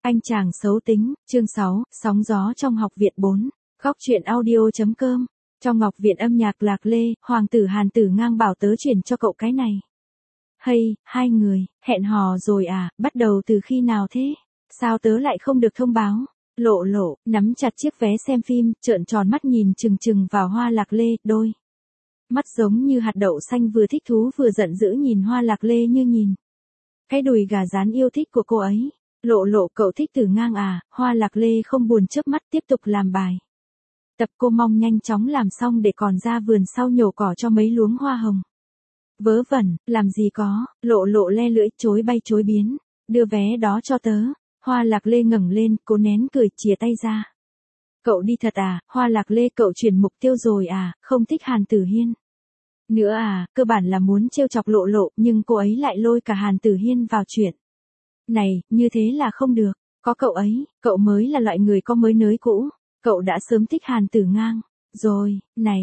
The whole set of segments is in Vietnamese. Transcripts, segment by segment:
Anh chàng xấu tính, chương 6, sóng gió trong học viện 4. Góc truyện audio.com. Trong học viện âm nhạc Lạc Lê, Hoàng tử Hàn Tử Ngang bảo tớ chuyển cho cậu cái này. Hay, hai người, hẹn hò rồi à, bắt đầu từ khi nào thế? Sao tớ lại không được thông báo? Lộ lộ, nắm chặt chiếc vé xem phim, trợn tròn mắt nhìn chừng chừng vào Hoa Lạc Lê, đôi mắt giống như hạt đậu xanh vừa thích thú vừa giận dữ nhìn Hoa Lạc Lê như nhìn cái đùi gà rán yêu thích của cô ấy. Lộ lộ, cậu thích Tử Ngang à? Hoa Lạc Lê không buồn chớp mắt tiếp tục làm bài tập, cô mong nhanh chóng làm xong để còn ra vườn sau nhổ cỏ cho mấy luống hoa hồng. Vớ vẩn, làm gì có, lộ lộ le lưỡi chối bay chối biến. Đưa vé đó cho tớ. Hoa Lạc Lê ngẩng lên, cố nén cười chìa tay ra. Cậu đi thật à? Hoa Lạc Lê, cậu chuyển mục tiêu rồi à? Không thích Hàn Tử Hiên nữa à? Cơ bản là muốn trêu chọc lộ lộ, nhưng cô ấy lại lôi cả Hàn Tử Hiên vào chuyện này, như thế là không được. Có cậu ấy, cậu mới là loại người có mới nới cũ. Cậu đã sớm thích Hàn Tử Ngang rồi.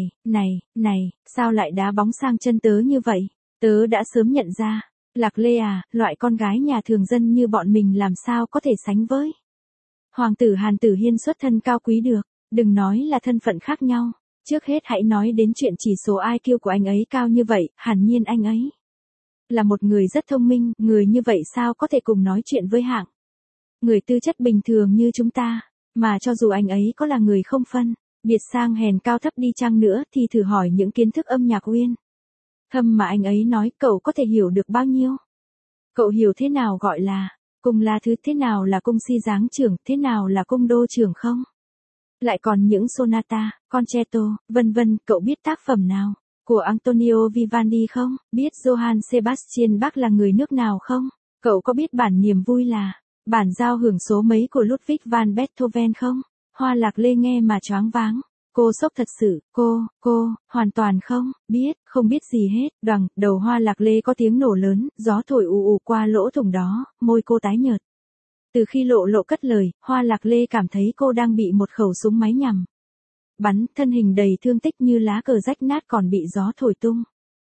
Này, sao lại đá bóng sang chân tớ như vậy? Tớ đã sớm nhận ra. Lạc Lê à, loại con gái nhà thường dân như bọn mình làm sao có thể sánh với Hoàng tử Hàn Tử Hiên xuất thân cao quý được. Đừng nói là thân phận khác nhau. Trước hết hãy nói đến chuyện chỉ số IQ của anh ấy cao như vậy, hẳn nhiên anh ấy là một người rất thông minh, người như vậy sao có thể cùng nói chuyện với hạng người tư chất bình thường như chúng ta. Mà cho dù anh ấy có là người không phân biệt sang hèn cao thấp đi chăng nữa thì thử hỏi những kiến thức âm nhạc uyên thâm mà anh ấy nói, cậu có thể hiểu được bao nhiêu? Cậu hiểu thế nào gọi là cung la thứ, thế nào là cung si giáng trưởng, thế nào là cung đô trưởng không? Lại còn những sonata, concerto, vân vân, cậu biết tác phẩm nào của Antonio Vivaldi không? Biết Johann Sebastian Bach là người nước nào không? Cậu có biết bản niềm vui là bản giao hưởng số mấy của Ludwig van Beethoven không? Hoa Lạc Lê nghe mà choáng váng. Cô sốc thật sự, cô, hoàn toàn không biết gì hết. Đoằng, đầu Hoa Lạc Lê có tiếng nổ lớn, gió thổi ù ù qua lỗ thủng đó, môi cô tái nhợt. Từ khi lộ lộ cất lời, Hoa Lạc Lê cảm thấy cô đang bị một khẩu súng máy nhằm bắn, thân hình đầy thương tích như lá cờ rách nát còn bị gió thổi tung.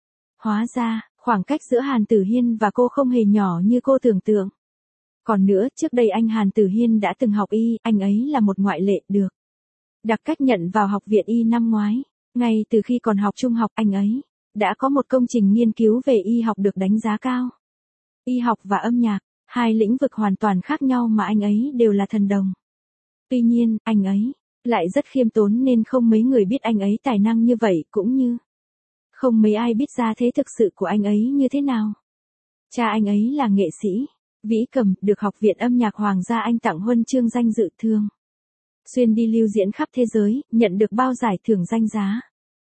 Hóa ra, khoảng cách giữa Hàn Tử Hiên và cô không hề nhỏ như cô tưởng tượng. Còn nữa, trước đây anh Hàn Tử Hiên đã từng học y, anh ấy là một ngoại lệ được đặc cách nhận vào học viện y năm ngoái. Ngay từ khi còn học trung học, anh ấy đã có một công trình nghiên cứu về y học được đánh giá cao. Y học và âm nhạc, hai lĩnh vực hoàn toàn khác nhau mà anh ấy đều là thần đồng. Tuy nhiên, anh ấy lại rất khiêm tốn nên không mấy người biết anh ấy tài năng như vậy, cũng như không mấy ai biết ra thế thực sự của anh ấy như thế nào. Cha anh ấy là nghệ sĩ vĩ cầm, được Học viện Âm nhạc Hoàng gia Anh tặng huân chương danh dự, thường xuyên đi lưu diễn khắp thế giới, nhận được bao giải thưởng danh giá.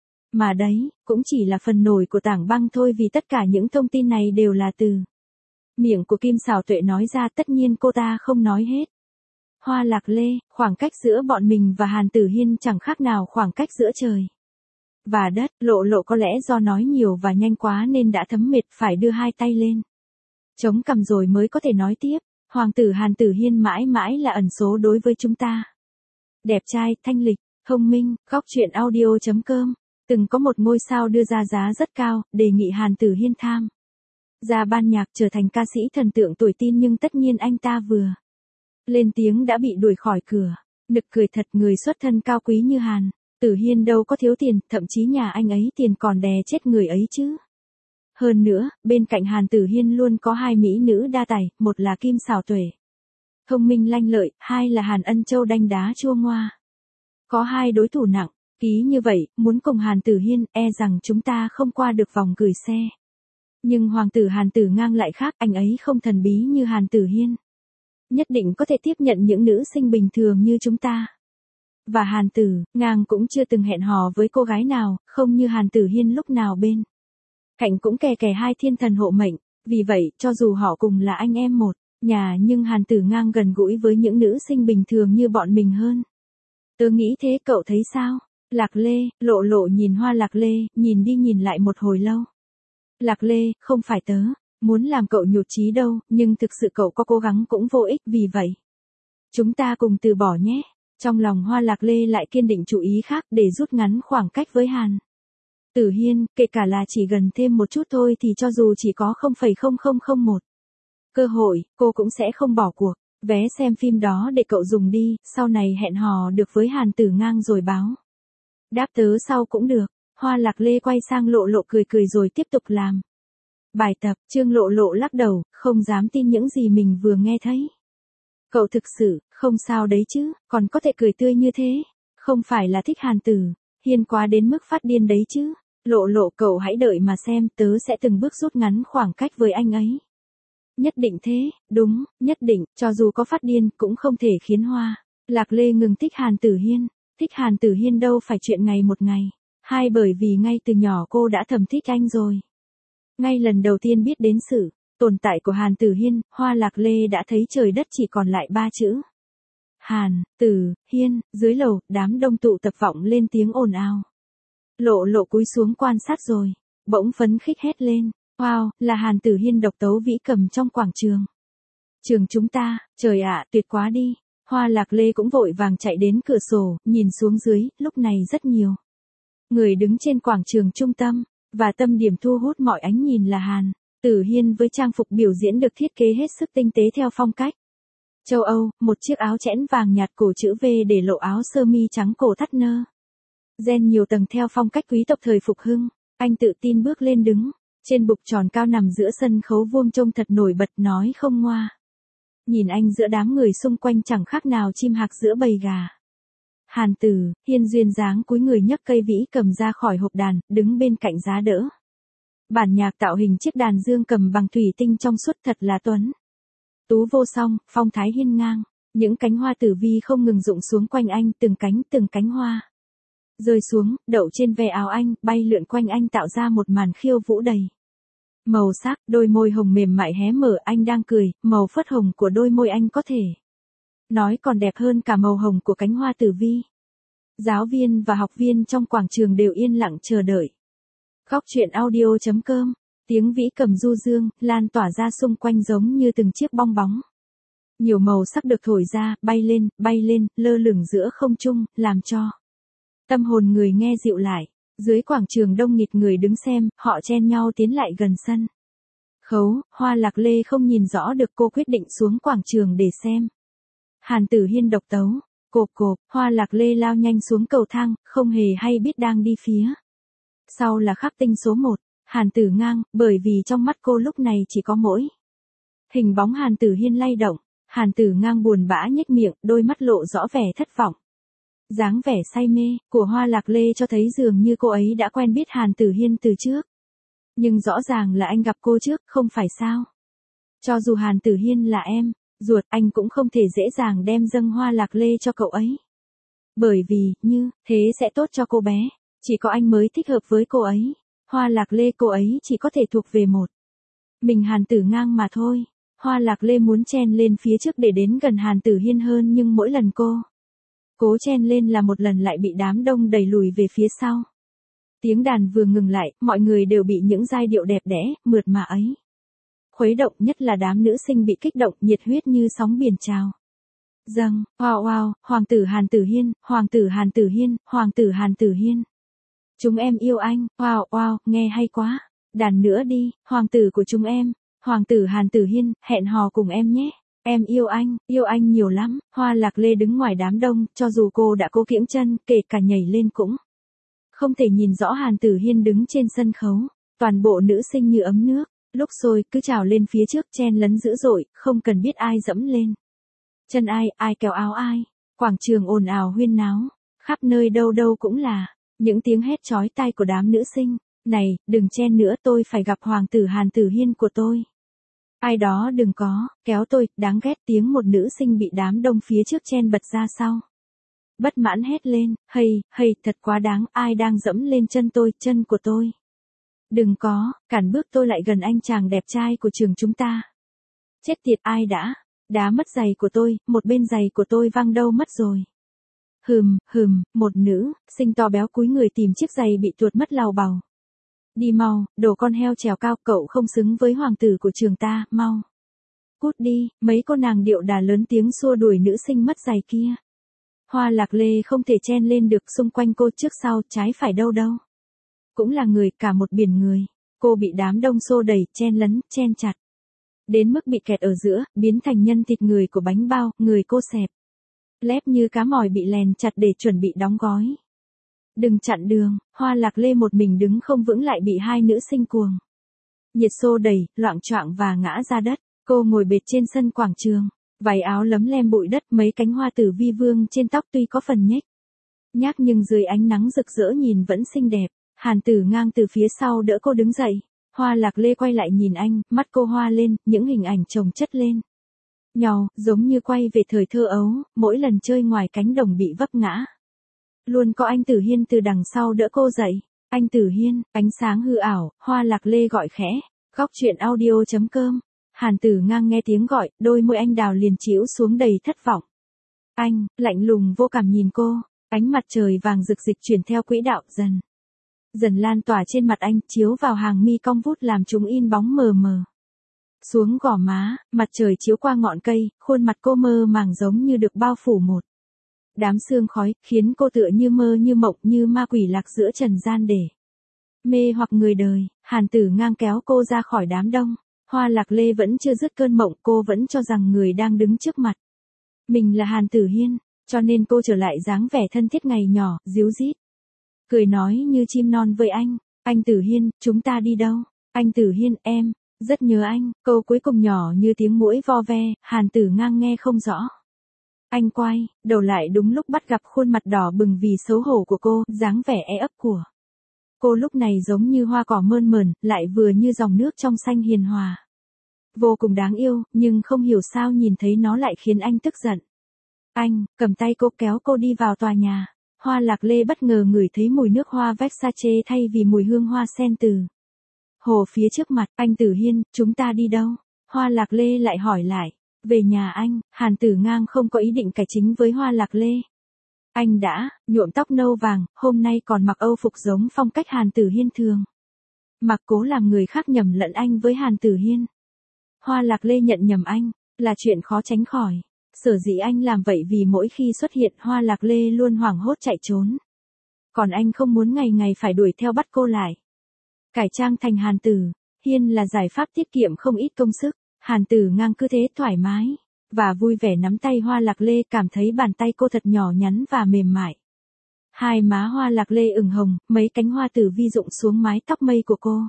Mà đấy, cũng chỉ là phần nổi của tảng băng thôi, vì tất cả những thông tin này đều là từ miệng của Kim Xảo Tuệ nói ra, tất nhiên cô ta không nói hết. Hoa Lạc Lê, khoảng cách giữa bọn mình và Hàn Tử Hiên chẳng khác nào khoảng cách giữa trời và đất. Lộ lộ có lẽ do nói nhiều và nhanh quá nên đã thấm mệt, phải đưa hai tay lên chống cằm rồi mới có thể nói tiếp. Hoàng tử Hàn Tử Hiên mãi mãi là ẩn số đối với chúng ta. Đẹp trai, thanh lịch, thông minh. Góc truyện audio.com. Từng có một ngôi sao đưa ra giá rất cao, đề nghị Hàn Tử Hiên tham gia ban nhạc, trở thành ca sĩ thần tượng tuổi teen, nhưng tất nhiên anh ta vừa lên tiếng đã bị đuổi khỏi cửa. Nực cười thật, người xuất thân cao quý như Hàn Tử Hiên đâu có thiếu tiền, thậm chí nhà anh ấy tiền còn đè chết người ấy chứ. Hơn nữa, bên cạnh Hàn Tử Hiên luôn có hai mỹ nữ đa tài, một là Kim Xảo Tuệ, thông minh lanh lợi, hai là Hàn Ân Châu đanh đá chua ngoa. Có hai đối thủ nặng ký như vậy, muốn cùng Hàn Tử Hiên, e rằng chúng ta không qua được vòng gửi xe. Nhưng Hoàng tử Hàn Tử Ngang lại khác, anh ấy không thần bí như Hàn Tử Hiên. Nhất định có thể tiếp nhận những nữ sinh bình thường như chúng ta. Và Hàn Tử Ngang cũng chưa từng hẹn hò với cô gái nào, không như Hàn Tử Hiên lúc nào bên cạnh cũng kè kè hai thiên thần hộ mệnh. Vì vậy, cho dù họ cùng là anh em một nhà, nhưng Hàn Tử Ngang gần gũi với những nữ sinh bình thường như bọn mình hơn. Tớ nghĩ thế, cậu thấy sao? Lạc Lê, lộ lộ nhìn Hoa Lạc Lê, nhìn đi nhìn lại một hồi lâu. Lạc Lê, không phải tớ muốn làm cậu nhụt chí đâu, nhưng thực sự cậu có cố gắng cũng vô ích, vì vậy chúng ta cùng từ bỏ nhé. Trong lòng Hoa Lạc Lê lại kiên định chủ ý khác, để rút ngắn khoảng cách với Hàn Tử Hiên, kể cả là chỉ gần thêm một chút thôi thì cho dù chỉ có 0,0001 cơ hội, cô cũng sẽ không bỏ cuộc. Vé xem phim đó để cậu dùng đi, sau này hẹn hò được với Hàn Tử Ngang rồi báo. Đáp tớ sau cũng được. Hoa Lạc Lê quay sang Lộ Lộ cười cười rồi tiếp tục làm bài tập. Trương Lộ Lộ lắc đầu, không dám tin những gì mình vừa nghe thấy. Cậu thực sự, không sao đấy chứ, còn có thể cười tươi như thế. Không phải là thích Hàn Tử Hiên quá đến mức phát điên đấy chứ. Lộ Lộ, cậu hãy đợi mà xem, tớ sẽ từng bước rút ngắn khoảng cách với anh ấy. Nhất định thế, đúng, nhất định, cho dù có phát điên cũng không thể khiến Hoa Lạc Lê ngừng thích Hàn Tử Hiên. Thích Hàn Tử Hiên đâu phải chuyện ngày một ngày. Hai, bởi vì ngay từ nhỏ cô đã thầm thích anh rồi. Ngay lần đầu tiên biết đến sự tồn tại của Hàn Tử Hiên, Hoa Lạc Lê đã thấy trời đất chỉ còn lại 3 chữ. Hàn Tử Hiên. Dưới lầu, đám đông tụ tập vọng lên tiếng ồn ào. Lộ Lộ cúi xuống quan sát rồi, bỗng phấn khích hét lên. Wow, là Hàn Tử Hiên độc tấu vĩ cầm trong quảng trường. Trường chúng ta, trời ạ, tuyệt quá đi. Hoa Lạc Lê cũng vội vàng chạy đến cửa sổ, nhìn xuống dưới, lúc này rất nhiều người đứng trên quảng trường trung tâm, và tâm điểm thu hút mọi ánh nhìn là Hàn Tử Hiên với trang phục biểu diễn được thiết kế hết sức tinh tế theo phong cách châu Âu, một chiếc áo chẽn vàng nhạt cổ chữ V để lộ áo sơ mi trắng cổ thắt nơ. Ren nhiều tầng theo phong cách quý tộc thời phục hưng. Anh tự tin bước lên đứng trên bục tròn cao nằm giữa sân khấu vuông trông thật nổi bật, nói không ngoa. Nhìn anh giữa đám người xung quanh chẳng khác nào chim hạc giữa bầy gà. Hàn Tử Hiên duyên dáng cúi người nhấc cây vĩ cầm ra khỏi hộp đàn, đứng bên cạnh giá đỡ. Bản nhạc tạo hình chiếc đàn dương cầm bằng thủy tinh trong suốt thật là tuấn tú vô song, phong thái hiên ngang. Những cánh hoa tử vi không ngừng rụng xuống quanh anh, từng cánh hoa rơi xuống, đậu trên ve áo anh, bay lượn quanh anh tạo ra một màn khiêu vũ đầy màu sắc. Đôi môi hồng mềm mại hé mở, anh đang cười, màu phớt hồng của đôi môi anh có thể nói còn đẹp hơn cả màu hồng của cánh hoa tử vi. Giáo viên và học viên trong quảng trường đều yên lặng chờ đợi. Góc truyện audio.com. Tiếng vĩ cầm du dương, lan tỏa ra xung quanh giống như từng chiếc bong bóng. Nhiều màu sắc được thổi ra, bay lên, lơ lửng giữa không trung, làm cho tâm hồn người nghe dịu lại. Dưới quảng trường đông nghịt người đứng xem, họ chen nhau tiến lại gần sân khấu. Hoa Lạc Lê không nhìn rõ được, cô quyết định xuống quảng trường để xem Hàn Tử Hiên độc tấu. Cộp cộp, Hoa Lạc Lê lao nhanh xuống cầu thang, không hề hay biết đang đi phía sau là khắc tinh số 1, Hàn Tử Ngang, bởi vì trong mắt cô lúc này chỉ có mỗi hình bóng Hàn Tử Hiên lay động. Hàn Tử Ngang buồn bã nhếch miệng, đôi mắt lộ rõ vẻ thất vọng. Dáng vẻ say mê của Hoa Lạc Lê cho thấy dường như cô ấy đã quen biết Hàn Tử Hiên từ trước. Nhưng rõ ràng là anh gặp cô trước, không phải sao? Cho dù Hàn Tử Hiên là em ruột, anh cũng không thể dễ dàng đem dâng Hoa Lạc Lê cho cậu ấy. Bởi vì, như thế sẽ tốt cho cô bé. Chỉ có anh mới thích hợp với cô ấy. Hoa Lạc Lê cô ấy chỉ có thể thuộc về một mình Hàn Tử Ngang mà thôi. Hoa Lạc Lê muốn chen lên phía trước để đến gần Hàn Tử Hiên hơn, nhưng mỗi lần cô cố chen lên là một lần lại bị đám đông đẩy lùi về phía sau. Tiếng đàn vừa ngừng lại, mọi người đều bị những giai điệu đẹp đẽ, mượt mà ấy khuấy động, nhất là đám nữ sinh bị kích động, nhiệt huyết như sóng biển trào dâng. Wow wow, Hoàng tử Hàn Tử Hiên, Hoàng tử Hàn Tử Hiên, Hoàng tử Hàn Tử Hiên. Chúng em yêu anh. Wow wow, nghe hay quá. Đàn nữa đi, hoàng tử của chúng em, Hoàng tử Hàn Tử Hiên, hẹn hò cùng em nhé. Em yêu anh nhiều lắm. Hoa Lạc Lê đứng ngoài đám đông, cho dù cô đã cố kiễng chân, kể cả nhảy lên cũng không thể nhìn rõ Hàn Tử Hiên đứng trên sân khấu. Toàn bộ nữ sinh như ấm nước, lúc sôi cứ trào lên phía trước, chen lấn dữ dội, không cần biết ai dẫm lên chân ai, ai kéo áo ai. Quảng trường ồn ào huyên náo, khắp nơi đâu đâu cũng là những tiếng hét chói tai của đám nữ sinh. Này, đừng chen nữa, tôi phải gặp Hoàng tử Hàn Tử Hiên của tôi. Ai đó đừng có kéo tôi, đáng ghét. Tiếng một nữ sinh bị đám đông phía trước chen bật ra sau, bất mãn hét lên, hay, thật quá đáng, ai đang dẫm lên chân tôi, chân của tôi. Đừng có cản bước tôi lại gần anh chàng đẹp trai của trường chúng ta. Chết tiệt, ai đã đá mất giày của tôi, một bên giày của tôi văng đâu mất rồi. Một nữ sinh to béo cúi người tìm chiếc giày bị tuột mất lào bào. Đi mau, đồ con heo trèo cao, cậu không xứng với hoàng tử của trường ta, mau cút đi. Mấy cô nàng điệu đà lớn tiếng xua đuổi nữ sinh mất giày kia. Hoa Lạc Lê không thể chen lên được, xung quanh cô trước sau, trái phải đâu cũng là người, cả một biển người. Cô bị đám đông xô đẩy, chen lấn, chen chặt. đến mức bị kẹt ở giữa, biến thành nhân thịt người của bánh bao, người cô xẹp. Lép như cá mòi bị lèn chặt để chuẩn bị đóng gói. Đừng chặn đường, Hoa Lạc Lê một mình đứng không vững lại bị hai nữ sinh cuồng nhiệt xô đẩy, loạng choạng và ngã ra đất. Cô ngồi bệt trên sân quảng trường, váy áo lấm lem bụi đất, mấy cánh hoa tử vi vương trên tóc tuy có phần nhếch nhác nhưng dưới ánh nắng rực rỡ nhìn vẫn xinh đẹp. Hàn Tử Ngang từ phía sau đỡ cô đứng dậy. Hoa Lạc Lê quay lại nhìn anh, mắt cô hoa lên, những hình ảnh chồng chất lên nhau, giống như quay về thời thơ ấu, mỗi lần chơi ngoài cánh đồng bị vấp ngã. Luôn có anh Tử Hiên từ đằng sau đỡ cô dậy. Anh Tử Hiên, ánh sáng hư ảo, Hoa Lạc Lê gọi khẽ. Góc truyện audio.com. Hàn Tử Ngang nghe tiếng gọi, đôi môi anh đào liền chĩu xuống đầy thất vọng. Anh, lạnh lùng vô cảm nhìn cô, ánh mặt trời vàng rực dịch chuyển theo quỹ đạo dần lan tỏa trên mặt anh, chiếu vào hàng mi cong vút làm chúng in bóng mờ mờ. Xuống gò má, mặt trời chiếu qua ngọn cây, khuôn mặt cô mơ màng giống như được bao phủ một đám sương khói, khiến cô tựa như mơ như mộng như ma quỷ lạc giữa trần gian để mê hoặc người đời. Hàn Tử Ngang kéo cô ra khỏi đám đông. Hoa Lạc Lê vẫn chưa dứt cơn mộng, cô vẫn cho rằng người đang đứng trước mặt mình là Hàn Tử Hiên, cho nên cô trở lại dáng vẻ thân thiết ngày nhỏ, díu dít. Cười nói như chim non với anh. Anh Tử Hiên, chúng ta đi đâu? Anh Tử Hiên, em rất nhớ anh. Câu cuối cùng nhỏ như tiếng muỗi vo ve, Hàn Tử Ngang nghe không rõ. Anh quay đầu lại đúng lúc bắt gặp khuôn mặt đỏ bừng vì xấu hổ của cô, dáng vẻ e ấp của cô lúc này giống như hoa cỏ mơn mởn, lại vừa như dòng nước trong xanh hiền hòa. Vô cùng đáng yêu, nhưng không hiểu sao nhìn thấy nó lại khiến anh tức giận. Anh cầm tay cô kéo cô đi vào tòa nhà. Hoa Lạc Lê bất ngờ ngửi thấy mùi nước hoa Versace thay vì mùi hương hoa sen từ hồ phía trước mặt. Anh Tử Hiên, chúng ta đi đâu? Hoa Lạc Lê lại hỏi lại. Về nhà anh. Hàn Tử Ngang không có ý định cải chính với Hoa Lạc Lê. Anh đã nhuộm tóc nâu vàng, hôm nay còn mặc âu phục giống phong cách Hàn Tử Hiên thường mặc, cố làm người khác nhầm lẫn anh với Hàn Tử Hiên. Hoa Lạc Lê nhận nhầm anh là chuyện khó tránh khỏi. Sở dĩ anh làm vậy vì mỗi khi xuất hiện Hoa Lạc Lê luôn hoảng hốt chạy trốn. Còn anh không muốn ngày ngày phải đuổi theo bắt cô lại. Cải trang thành Hàn Tử Hiên là giải pháp tiết kiệm không ít công sức. Hàn Tử Ngang cứ thế thoải mái và vui vẻ nắm tay Hoa Lạc Lê, cảm thấy bàn tay cô thật nhỏ nhắn và mềm mại. Hai má Hoa Lạc Lê ửng hồng, mấy cánh hoa tử vi rụng xuống mái tóc mây của cô.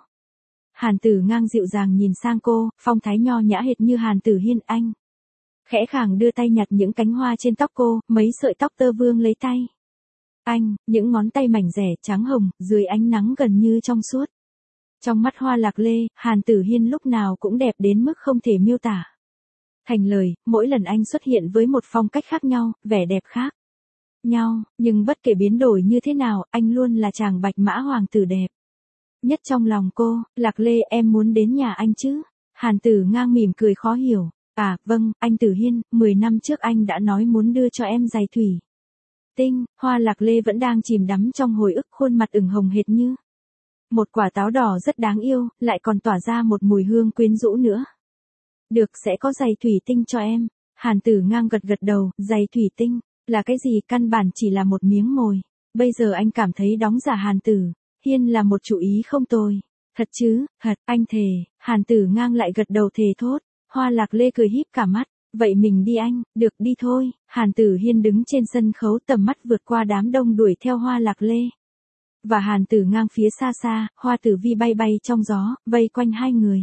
Hàn Tử Ngang dịu dàng nhìn sang cô, phong thái nho nhã hệt như Hàn Tử Hiên. Anh khẽ khàng đưa tay nhặt những cánh hoa trên tóc cô, mấy sợi tóc tơ vương lấy tay anh, những ngón tay mảnh rẻ trắng hồng, dưới ánh nắng gần như trong suốt. Trong mắt Hoa Lạc Lê, Hàn Tử Hiên lúc nào cũng đẹp đến mức không thể miêu tả thành lời. Mỗi lần anh xuất hiện với một phong cách khác nhau, vẻ đẹp khác nhau, nhưng bất kể biến đổi như thế nào, anh luôn là chàng bạch mã hoàng tử đẹp nhất trong lòng cô. Lạc Lê, em muốn đến nhà anh chứ? Hàn Tử Ngang mỉm cười khó hiểu. À, vâng, anh Tử Hiên, 10 năm trước anh đã nói muốn đưa cho em giày thủy tinh. Hoa Lạc Lê vẫn đang chìm đắm trong hồi ức, khuôn mặt ửng hồng hệt như một quả táo đỏ rất đáng yêu, lại còn tỏa ra một mùi hương quyến rũ nữa. Được, sẽ có giày thủy tinh cho em. Hàn Tử Ngang gật gật đầu. Giày thủy tinh là cái gì? Căn bản chỉ là một miếng mồi. Bây giờ anh cảm thấy đóng giả Hàn Tử Hiên là một chủ ý không tồi. Thật chứ? Thật, anh thề. Hàn Tử Ngang lại gật đầu thề thốt. Hoa Lạc Lê cười híp cả mắt. Vậy mình đi anh. Được, đi thôi. Hàn Tử Hiên đứng trên sân khấu, tầm mắt vượt qua đám đông đuổi theo Hoa Lạc Lê và Hàn Tử Ngang phía xa xa. Hoa tử vi bay bay trong gió, vây quanh hai người,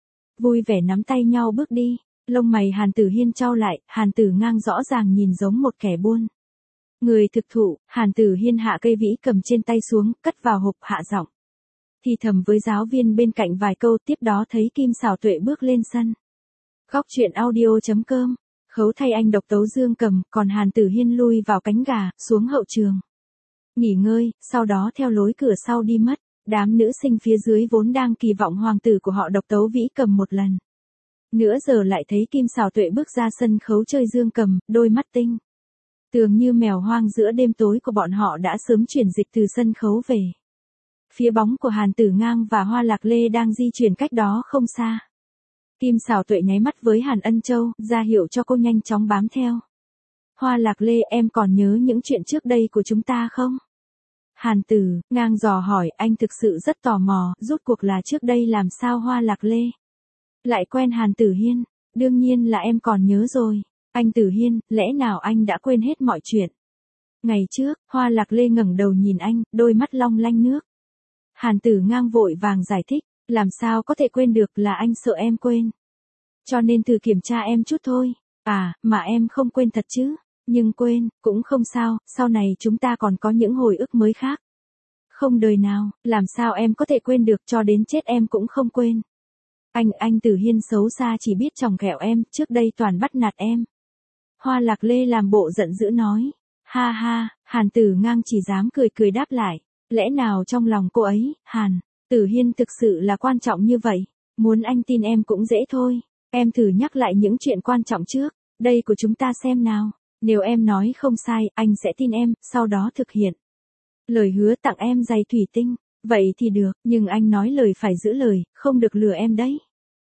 vui vẻ nắm tay nhau bước đi. Lông mày Hàn Tử Hiên chau lại. Hàn Tử Ngang rõ ràng nhìn giống một kẻ buôn người thực thụ. Hàn Tử Hiên hạ cây vĩ cầm trên tay xuống, cất vào hộp, hạ giọng thì thầm với giáo viên bên cạnh vài câu, tiếp đó thấy Kim Xảo Tuệ bước lên sân. Góc truyện audio.com. Khấu thay anh độc tấu dương cầm, còn Hàn Tử Hiên lui vào cánh gà, xuống hậu trường nghỉ ngơi, sau đó theo lối cửa sau đi mất. Đám nữ sinh phía dưới vốn đang kỳ vọng hoàng tử của họ độc tấu vĩ cầm một lần nữa, giờ lại thấy Kim Xảo Tuệ bước ra sân khấu chơi dương cầm, đôi mắt tinh tường như mèo hoang giữa đêm tối của bọn họ đã sớm chuyển dịch từ sân khấu về phía bóng của Hàn Tử Ngang và Hoa Lạc Lê đang di chuyển cách đó không xa. Kim Xảo Tuệ nháy mắt với Hàn Ân Châu, ra hiệu cho cô nhanh chóng bám theo. Hoa Lạc Lê, em còn nhớ những chuyện trước đây của chúng ta không? Hàn Tử Ngang dò hỏi, anh thực sự rất tò mò, rốt cuộc là trước đây làm sao? Hoa Lạc Lê Lại quen Hàn Tử Hiên, đương nhiên là em còn nhớ rồi. Anh Tử Hiên, lẽ nào anh đã quên hết mọi chuyện? Ngày trước, Hoa Lạc Lê ngẩng đầu nhìn anh, đôi mắt long lanh nước. Hàn Tử Ngang vội vàng giải thích, làm sao có thể quên được, là anh sợ em quên. Cho nên thử kiểm tra em chút thôi. À, mà em không quên thật chứ? Nhưng quên, cũng không sao, sau này chúng ta còn có những hồi ức mới khác. Không đời nào, làm sao em có thể quên được, cho đến chết em cũng không quên. Anh Tử Hiên xấu xa chỉ biết chòng ghẹo em, trước đây toàn bắt nạt em. Hoa Lạc Lê làm bộ giận dữ nói. Ha ha, Hàn Tử Ngang chỉ dám cười cười đáp lại. Lẽ nào trong lòng cô ấy, Hàn Tử Hiên thực sự là quan trọng như vậy? Muốn anh tin em cũng dễ thôi. Em thử nhắc lại những chuyện quan trọng trước. Đây của chúng ta xem nào. Nếu em nói không sai, anh sẽ tin em, sau đó thực hiện. Lời hứa tặng em giày thủy tinh. Vậy thì được, nhưng anh nói lời phải giữ lời, không được lừa em đấy.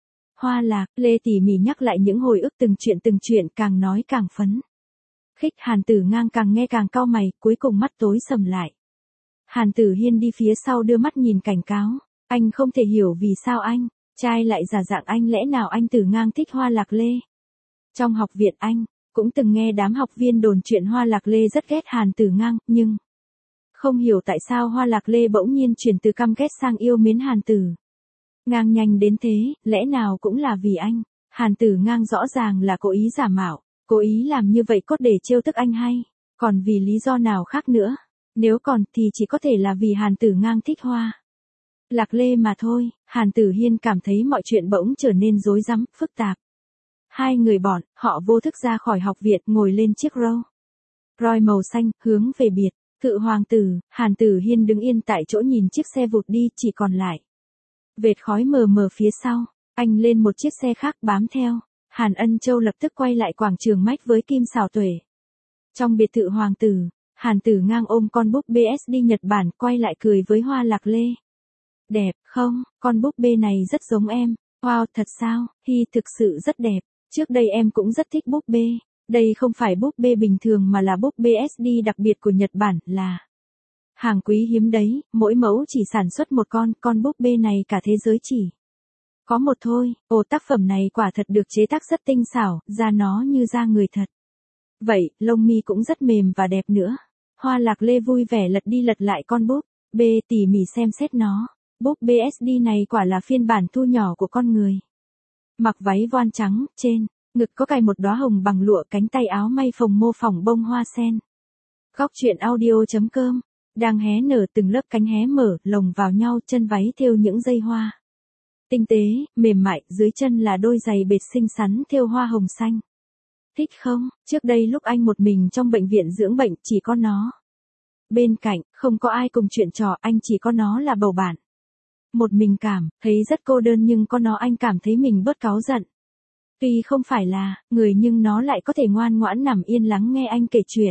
Hoa Lạc Lê tỉ mỉ nhắc lại những hồi ức từng chuyện, càng nói càng phấn khích. Hàn Tử Ngang càng nghe càng cau mày, cuối cùng mắt tối sầm lại. Hàn Tử Hiên đi phía sau đưa mắt nhìn cảnh cáo. Anh không thể hiểu vì sao anh trai lại giả dạng anh, lẽ nào anh Tử Ngang thích Hoa Lạc Lê? Trong học viện anh cũng từng nghe đám học viên đồn chuyện Hoa Lạc Lê rất ghét Hàn Tử Ngang, nhưng không hiểu tại sao Hoa Lạc Lê bỗng nhiên chuyển từ căm ghét sang yêu mến Hàn Tử Ngang nhanh đến thế, lẽ nào cũng là vì anh? Hàn Tử Ngang rõ ràng là cố ý giả mạo, cố ý làm như vậy cốt để trêu tức anh hay còn vì lý do nào khác nữa? Nếu còn thì chỉ có thể là vì Hàn Tử Ngang thích Hoa Lạc Lê mà thôi. Hàn Tử Hiên cảm thấy mọi chuyện bỗng trở nên rối rắm, phức tạp. Hai người họ vô thức ra khỏi học viện, ngồi lên chiếc Rolls Royce màu xanh, hướng về biệt thự hoàng tử. Hàn Tử Hiên đứng yên tại chỗ nhìn chiếc xe vụt đi, chỉ còn lại vệt khói mờ mờ phía sau. Anh lên một chiếc xe khác bám theo. Hàn Ân Châu lập tức quay lại quảng trường Mách với Kim Xảo Tuệ. Trong biệt thự hoàng tử, Hàn Tử Ngang ôm con búp bê SD Nhật Bản, quay lại cười với Hoa Lạc Lê. Đẹp không, con búp bê này rất giống em. Wow, thật sao? Hi, thực sự rất đẹp. Trước đây em cũng rất thích búp bê. Đây không phải búp bê bình thường mà là búp bê SD đặc biệt của Nhật Bản, là hàng quý hiếm đấy, mỗi mẫu chỉ sản xuất một con búp bê này cả thế giới chỉ có một thôi. Ồ, tác phẩm này quả thật được chế tác rất tinh xảo, da nó như da người thật. Vậy, lông mi cũng rất mềm và đẹp nữa. Hoa Lạc Lê vui vẻ lật đi lật lại con búp bê tỉ mỉ xem xét nó. Búp bê SD này quả là phiên bản thu nhỏ của con người. Mặc váy voan trắng, trên ngực có cài một đóa hồng bằng lụa, cánh tay áo may phồng mô phỏng bông hoa sen. Góc truyện audio.com đang hé nở, từng lớp cánh hé mở, lồng vào nhau, chân váy thêu những dây hoa tinh tế, mềm mại, dưới chân là đôi giày bệt xinh xắn thêu hoa hồng xanh. Thích không? Trước đây lúc anh một mình trong bệnh viện dưỡng bệnh, chỉ có nó bên cạnh, không có ai cùng chuyện trò, anh chỉ có nó là bầu bạn. Một mình cảm thấy rất cô đơn, nhưng có nó anh cảm thấy mình bớt cáu giận. Tuy không phải là người nhưng nó lại có thể ngoan ngoãn nằm yên lắng nghe anh kể chuyện.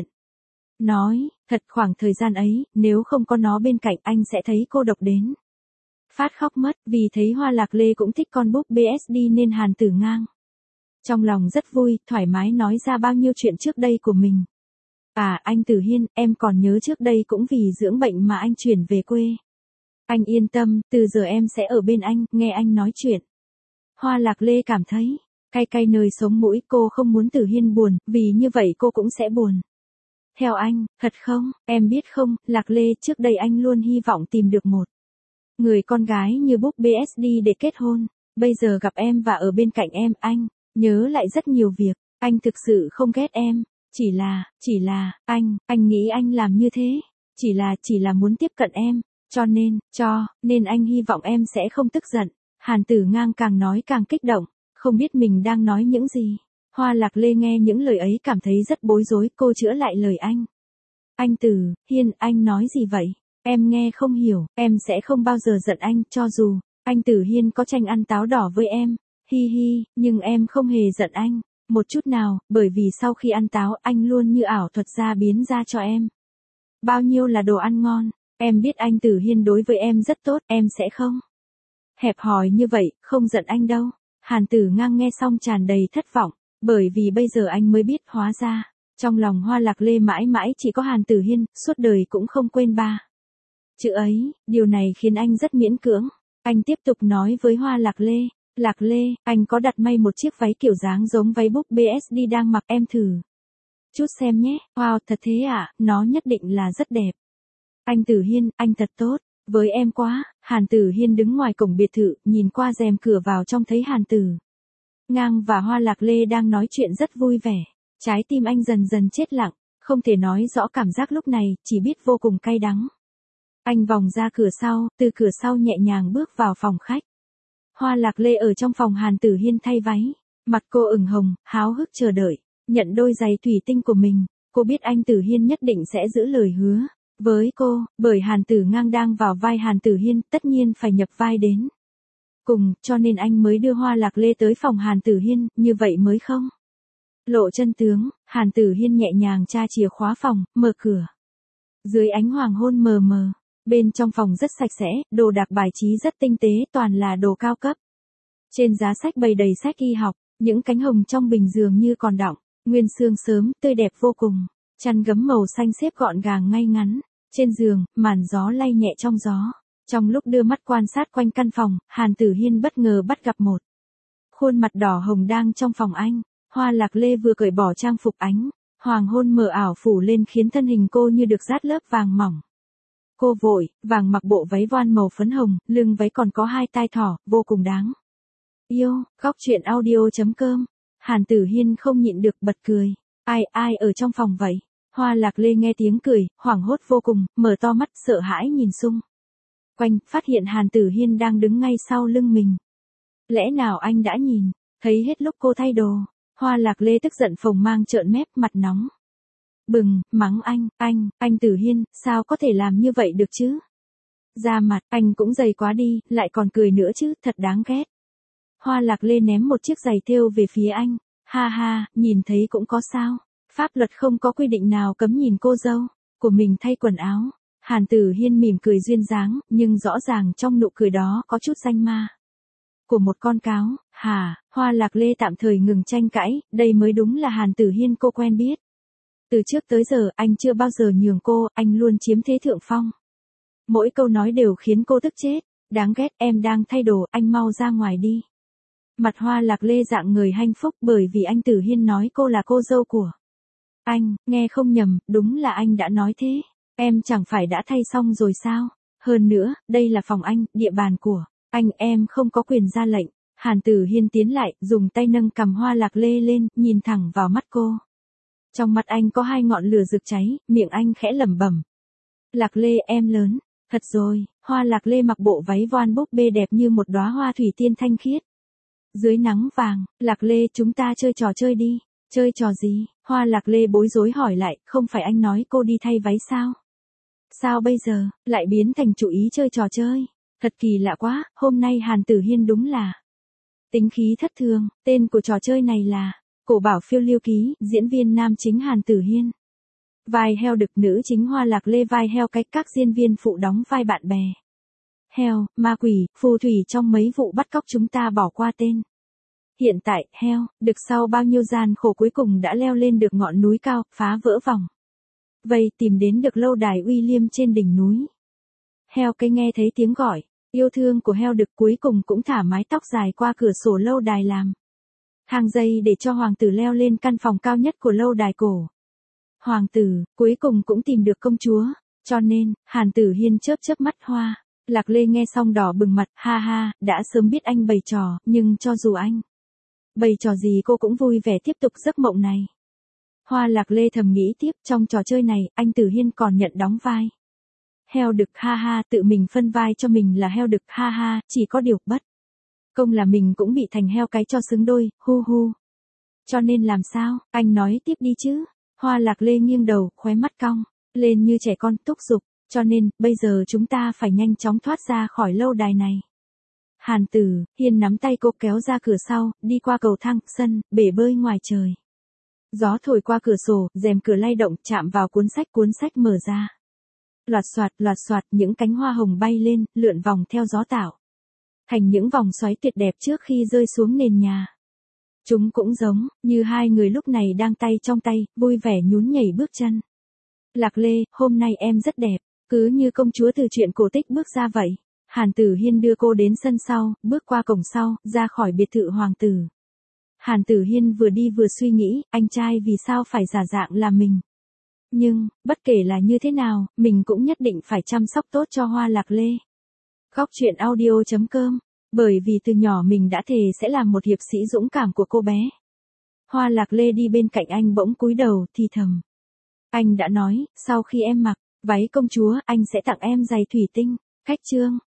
Nói thật, khoảng thời gian ấy, nếu không có nó bên cạnh anh sẽ thấy cô độc đến phát khóc mất. Vì thấy Hoa Lạc Lê cũng thích con búp bê SD nên Hàn Tử Ngang trong lòng rất vui, thoải mái nói ra bao nhiêu chuyện trước đây của mình. À, anh Tử Hiên, em còn nhớ trước đây cũng vì dưỡng bệnh mà anh chuyển về quê. Anh yên tâm, từ giờ em sẽ ở bên anh, nghe anh nói chuyện. Hoa Lạc Lê cảm thấy cay cay nơi sống mũi, cô không muốn Tử Hiên buồn, vì như vậy cô cũng sẽ buồn theo anh. Thật không? Em biết không, Lạc Lê, trước đây anh luôn hy vọng tìm được một người con gái như búp bê SD để kết hôn. Bây giờ gặp em và ở bên cạnh em, anh nhớ lại rất nhiều việc. Anh thực sự không ghét em. Chỉ là, anh nghĩ anh làm như thế chỉ là muốn tiếp cận em, cho nên anh hy vọng em sẽ không tức giận. Hàn Tử Ngang càng nói càng kích động, không biết mình đang nói những gì. Hoa Lạc Lê nghe những lời ấy cảm thấy rất bối rối, cô chữa lại lời anh. Anh Tử Hiên, anh nói gì vậy? Em nghe không hiểu, em sẽ không bao giờ giận anh, cho dù anh Tử Hiên có tranh ăn táo đỏ với em. Hi hi, nhưng em không hề giận anh một chút nào, bởi vì sau khi ăn táo, anh luôn như ảo thuật ra biến ra cho em bao nhiêu là đồ ăn ngon. Em biết anh Tử Hiên đối với em rất tốt, em sẽ không hẹp hòi như vậy, không giận anh đâu. Hàn Tử Ngang nghe xong tràn đầy thất vọng, bởi vì bây giờ anh mới biết hóa ra trong lòng Hoa Lạc Lê mãi mãi chỉ có Hàn Tử Hiên, suốt đời cũng không quên ba chữ ấy. Điều này khiến anh rất miễn cưỡng. Anh tiếp tục nói với Hoa Lạc Lê, Lạc Lê, anh có đặt may một chiếc váy kiểu dáng giống váy búp BSD đang mặc em thử. Chút xem nhé, wow thật thế à, nó nhất định là rất đẹp. Anh Tử Hiên, anh thật tốt, với em quá. Hàn Tử Hiên đứng ngoài cổng biệt thự, nhìn qua rèm cửa vào trong thấy Hàn Tử Ngang và Hoa Lạc Lê đang nói chuyện rất vui vẻ. Trái tim anh dần dần chết lặng, không thể nói rõ cảm giác lúc này, chỉ biết vô cùng cay đắng. Anh vòng ra cửa sau, từ cửa sau nhẹ nhàng bước vào phòng khách. Hoa Lạc Lê ở trong phòng Hàn Tử Hiên thay váy, mặt cô ửng hồng, háo hức chờ đợi, nhận đôi giày thủy tinh của mình. Cô biết anh Tử Hiên nhất định sẽ giữ lời hứa với cô, bởi Hàn Tử Ngang đang vào vai Hàn Tử Hiên, tất nhiên phải nhập vai đến cùng, cho nên anh mới đưa Hoa Lạc Lê tới phòng Hàn Tử Hiên, như vậy mới không lộ chân tướng. Hàn Tử Hiên nhẹ nhàng tra chìa khóa phòng, mở cửa. Dưới ánh hoàng hôn mờ mờ, bên trong phòng rất sạch sẽ, đồ đạc bài trí rất tinh tế, toàn là đồ cao cấp. Trên giá sách bày đầy sách y học, những cánh hồng trong bình dường như còn đọng, nguyên sương sớm, tươi đẹp vô cùng. Chăn gấm màu xanh xếp gọn gàng ngay ngắn. Trên giường, màn gió lay nhẹ trong gió. Trong lúc đưa mắt quan sát quanh căn phòng, Hàn Tử Hiên bất ngờ bắt gặp một khuôn mặt đỏ hồng đang trong phòng anh. Hoa Lạc Lê vừa cởi bỏ trang phục ánh hoàng hôn mờ ảo phủ lên khiến thân hình cô như được dát lớp vàng mỏng. Cô vội vàng mặc bộ váy voan màu phấn hồng, lưng váy còn có hai tai thỏ, vô cùng đáng yêu. Góc truyện audio.com. Hàn Tử Hiên không nhịn được bật cười. Ai ở trong phòng vậy? Hoa Lạc Lê nghe tiếng cười, hoảng hốt vô cùng, mở to mắt sợ hãi nhìn xung quanh, phát hiện Hàn Tử Hiên đang đứng ngay sau lưng mình. Lẽ nào anh đã nhìn thấy hết lúc cô thay đồ? Hoa Lạc Lê tức giận phồng mang trợn mép, mặt nóng bừng, mắng anh Tử Hiên, sao có thể làm như vậy được chứ? Da mặt, anh cũng dày quá đi, lại còn cười nữa chứ, thật đáng ghét. Hoa Lạc Lê ném một chiếc giày thêu về phía anh. Ha ha, nhìn thấy cũng có sao. Pháp luật không có quy định nào cấm nhìn cô dâu của mình thay quần áo. Hàn Tử Hiên mỉm cười duyên dáng, nhưng rõ ràng trong nụ cười đó có chút danh ma của một con cáo. Hoa Lạc Lê tạm thời ngừng tranh cãi, đây mới đúng là Hàn Tử Hiên cô quen biết. Từ trước tới giờ anh chưa bao giờ nhường cô, anh luôn chiếm thế thượng phong. Mỗi câu nói đều khiến cô tức chết. Đáng ghét, em đang thay đồ, anh mau ra ngoài đi. Mặt Hoa Lạc Lê dạng người hạnh phúc bởi vì anh Tử Hiên nói cô là cô dâu của anh. Nghe không nhầm, đúng là anh đã nói thế. Em chẳng phải đã thay xong rồi sao? Hơn nữa, đây là phòng anh, địa bàn của anh, em không có quyền ra lệnh. Hàn Tử Hiên tiến lại, dùng tay nâng cằm Hoa Lạc Lê lên, nhìn thẳng vào mắt cô. Trong mắt anh có hai ngọn lửa rực cháy, miệng anh khẽ lẩm bẩm. Lạc Lê, em lớn thật rồi. Hoa Lạc Lê mặc bộ váy voan búp bê đẹp như một đóa hoa thủy tiên thanh khiết. Dưới nắng vàng, Lạc Lê, chúng ta chơi trò chơi đi. Chơi trò gì? Hoa Lạc Lê bối rối hỏi lại, không phải anh nói cô đi thay váy sao? Sao bây giờ, lại biến thành chủ ý chơi trò chơi? Thật kỳ lạ quá, hôm nay Hàn Tử Hiên đúng là tính khí thất thường. Tên của trò chơi này là Cổ Bảo Phiêu Lưu Ký, diễn viên nam chính Hàn Tử Hiên. Vai heo đực, nữ chính Hoa Lạc Lê vai heo cách, các diễn viên phụ đóng vai bạn bè. Heo, ma quỷ, phù thủy trong mấy vụ bắt cóc chúng ta bỏ qua tên. Hiện tại, heo, đực sau bao nhiêu gian khổ cuối cùng đã leo lên được ngọn núi cao, phá vỡ vòng vây, tìm đến được lâu đài William trên đỉnh núi. Heo cây nghe thấy tiếng gọi yêu thương của heo đực, cuối cùng cũng thả mái tóc dài qua cửa sổ lâu đài làm thang dây để cho hoàng tử leo lên căn phòng cao nhất của lâu đài cổ. Hoàng tử, cuối cùng cũng tìm được công chúa, cho nên, Hàn Tử Hiên chớp chớp mắt. Hoa Lạc Lê nghe xong đỏ bừng mặt, ha, đã sớm biết anh bày trò, nhưng cho dù anh bày trò gì cô cũng vui vẻ tiếp tục giấc mộng này. Hoa Lạc Lê thầm nghĩ tiếp, trong trò chơi này, anh Tử Hiên còn nhận đóng vai heo đực, ha, tự mình phân vai cho mình là heo đực, ha, chỉ có điều bất công là mình cũng bị thành heo cái cho xứng đôi, hu. Cho nên làm sao, anh nói tiếp đi chứ. Hoa Lạc Lê nghiêng đầu, khóe mắt cong lên như trẻ con, thúc giục, cho nên, bây giờ chúng ta phải nhanh chóng thoát ra khỏi lâu đài này. Hàn Tử Hiên nắm tay cô kéo ra cửa sau, đi qua cầu thang, sân, bể bơi ngoài trời. Gió thổi qua cửa sổ, rèm cửa lay động, chạm vào cuốn sách mở ra. Loạt xoạt, những cánh hoa hồng bay lên, lượn vòng theo gió tạo thành những vòng xoáy tuyệt đẹp trước khi rơi xuống nền nhà. Chúng cũng giống như hai người lúc này đang tay trong tay, vui vẻ nhún nhảy bước chân. Lạc Lê, hôm nay em rất đẹp, cứ như công chúa từ truyện cổ tích bước ra vậy. Hàn Tử Hiên đưa cô đến sân sau, bước qua cổng sau, ra khỏi biệt thự hoàng tử. Hàn Tử Hiên vừa đi vừa suy nghĩ, anh trai vì sao phải giả dạng là mình. Nhưng, bất kể là như thế nào, mình cũng nhất định phải chăm sóc tốt cho Hoa Lạc Lê. Góc truyện audio.com. Bởi vì từ nhỏ mình đã thề sẽ làm một hiệp sĩ dũng cảm của cô bé. Hoa Lạc Lê đi bên cạnh anh bỗng cúi đầu thì thầm. Anh đã nói, sau khi em mặc váy công chúa, anh sẽ tặng em giày thủy tinh. Khách chương.